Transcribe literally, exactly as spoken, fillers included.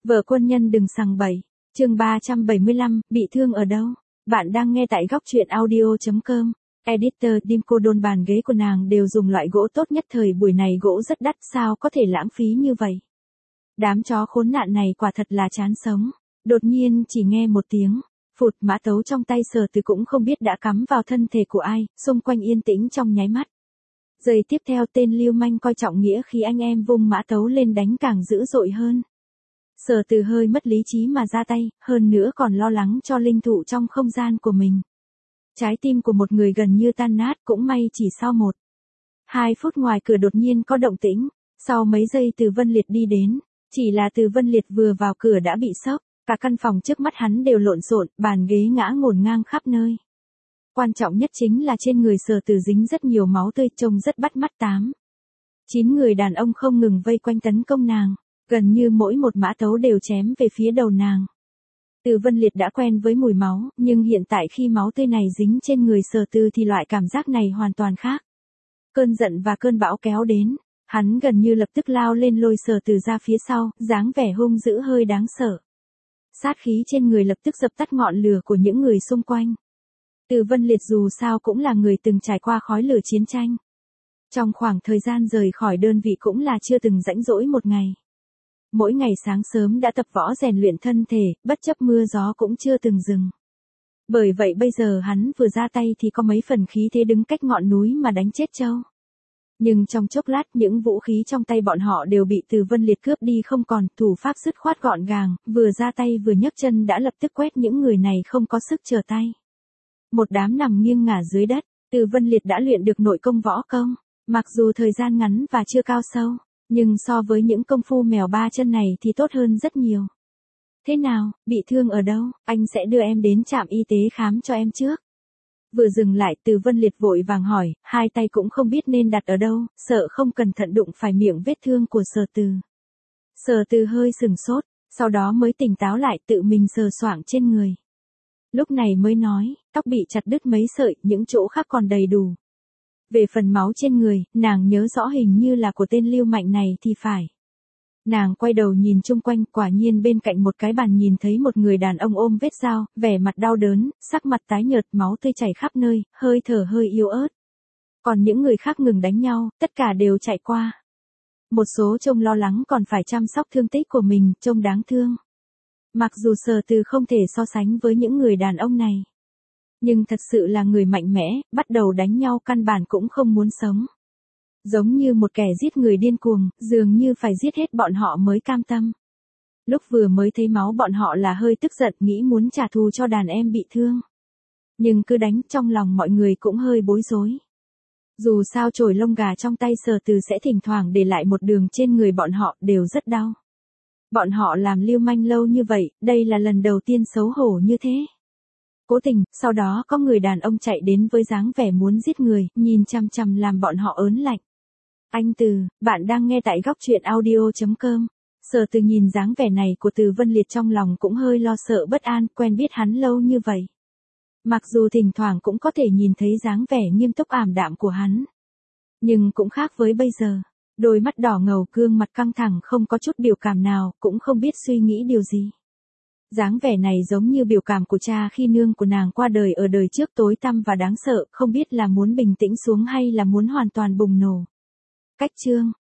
Vợ quân nhân đừng sằng bậy. Chương ba trăm bảy mươi lăm, bị thương ở đâu? Bạn đang nghe tại góc truyện audio chấm com. Editor Dimco đôn bàn ghế của nàng đều dùng loại gỗ tốt nhất thời buổi này, gỗ rất đắt, sao có thể lãng phí như vậy? Đám chó khốn nạn này quả thật là chán sống. Đột nhiên chỉ nghe một tiếng phụt, mã tấu trong tay Sở Từ cũng không biết đã cắm vào thân thể của ai, xung quanh yên tĩnh trong nháy mắt. Giây tiếp theo tên lưu manh coi trọng nghĩa khí anh em vung mã tấu lên đánh càng dữ dội hơn. Sở Từ hơi mất lý trí mà ra tay, hơn nữa còn lo lắng cho linh thụ trong không gian của mình. Trái tim của một người gần như tan nát, cũng may chỉ sau một, hai phút ngoài cửa đột nhiên có động tĩnh. Sau mấy giây Từ Vân Liệt đi đến, chỉ là Từ Vân Liệt vừa vào cửa đã bị sốc, cả căn phòng trước mắt hắn đều lộn xộn, bàn ghế ngã ngổn ngang khắp nơi. Quan trọng nhất chính là trên người Sở Từ dính rất nhiều máu tươi, trông rất bắt mắt. Tám, chín người đàn ông không ngừng vây quanh tấn công nàng, gần như mỗi một mã tấu đều chém về phía đầu nàng. Từ Vân Liệt đã quen với mùi máu, nhưng hiện tại khi máu tươi này dính trên người Sở Từ thì loại cảm giác này hoàn toàn khác. Cơn giận và cơn bão kéo đến, hắn gần như lập tức lao lên lôi Sở Từ ra phía sau, dáng vẻ hung dữ hơi đáng sợ. Sát khí trên người lập tức dập tắt ngọn lửa của những người xung quanh. Từ Vân Liệt dù sao cũng là người từng trải qua khói lửa chiến tranh. Trong khoảng thời gian rời khỏi đơn vị cũng là chưa từng rãnh rỗi một ngày. Mỗi ngày sáng sớm đã tập võ rèn luyện thân thể, bất chấp mưa gió cũng chưa từng dừng. Bởi vậy bây giờ hắn vừa ra tay thì có mấy phần khí thế đứng cách ngọn núi mà đánh chết trâu. Nhưng trong chốc lát những vũ khí trong tay bọn họ đều bị Từ Vân Liệt cướp đi không còn, thủ pháp dứt khoát gọn gàng, vừa ra tay vừa nhấc chân đã lập tức quét những người này không có sức trở tay. Một đám nằm nghiêng ngả dưới đất. Từ Vân Liệt đã luyện được nội công võ công, mặc dù thời gian ngắn và chưa cao sâu, nhưng so với những công phu mèo ba chân này thì tốt hơn rất nhiều. Thế nào, bị thương ở đâu, anh sẽ đưa em đến trạm y tế khám cho em trước. Vừa dừng lại Từ Vân Liệt vội vàng hỏi, hai tay cũng không biết nên đặt ở đâu, sợ không cẩn thận đụng phải miệng vết thương của Sở Từ. Sở Từ hơi sừng sốt, sau đó mới tỉnh táo lại, tự mình sờ soạng trên người. Lúc này mới nói, tóc bị chặt đứt mấy sợi, những chỗ khác còn đầy đủ. Về phần máu trên người, nàng nhớ rõ hình như là của tên lưu mạnh này thì phải. Nàng quay đầu nhìn chung quanh, quả nhiên bên cạnh một cái bàn nhìn thấy một người đàn ông ôm vết dao, vẻ mặt đau đớn, sắc mặt tái nhợt, máu tươi chảy khắp nơi, hơi thở hơi yếu ớt. Còn những người khác ngừng đánh nhau, tất cả đều chạy qua. Một số trông lo lắng còn phải chăm sóc thương tích của mình, trông đáng thương. Mặc dù Sở Từ không thể so sánh với những người đàn ông này, nhưng thật sự là người mạnh mẽ, bắt đầu đánh nhau căn bản cũng không muốn sống. Giống như một kẻ giết người điên cuồng, dường như phải giết hết bọn họ mới cam tâm. Lúc vừa mới thấy máu bọn họ là hơi tức giận, nghĩ muốn trả thù cho đàn em bị thương. Nhưng cứ đánh trong lòng mọi người cũng hơi bối rối. Dù sao chổi lông gà trong tay Sở Từ sẽ thỉnh thoảng để lại một đường trên người bọn họ, đều rất đau. Bọn họ làm lưu manh lâu như vậy, đây là lần đầu tiên xấu hổ như thế. Cố tình, sau đó có người đàn ông chạy đến với dáng vẻ muốn giết người, nhìn chằm chằm làm bọn họ ớn lạnh. Anh Từ, bạn đang nghe tại góc truyện audio chấm com. Sở Từ nhìn dáng vẻ này của Từ Vân Liệt trong lòng cũng hơi lo sợ bất an, quen biết hắn lâu như vậy. Mặc dù thỉnh thoảng cũng có thể nhìn thấy dáng vẻ nghiêm túc ảm đạm của hắn. Nhưng cũng khác với bây giờ. Đôi mắt đỏ ngầu, gương mặt căng thẳng, không có chút biểu cảm nào, cũng không biết suy nghĩ điều gì. Dáng vẻ này giống như biểu cảm của cha khi nương của nàng qua đời ở đời trước, tối tăm và đáng sợ, không biết là muốn bình tĩnh xuống hay là muốn hoàn toàn bùng nổ. Cách chương,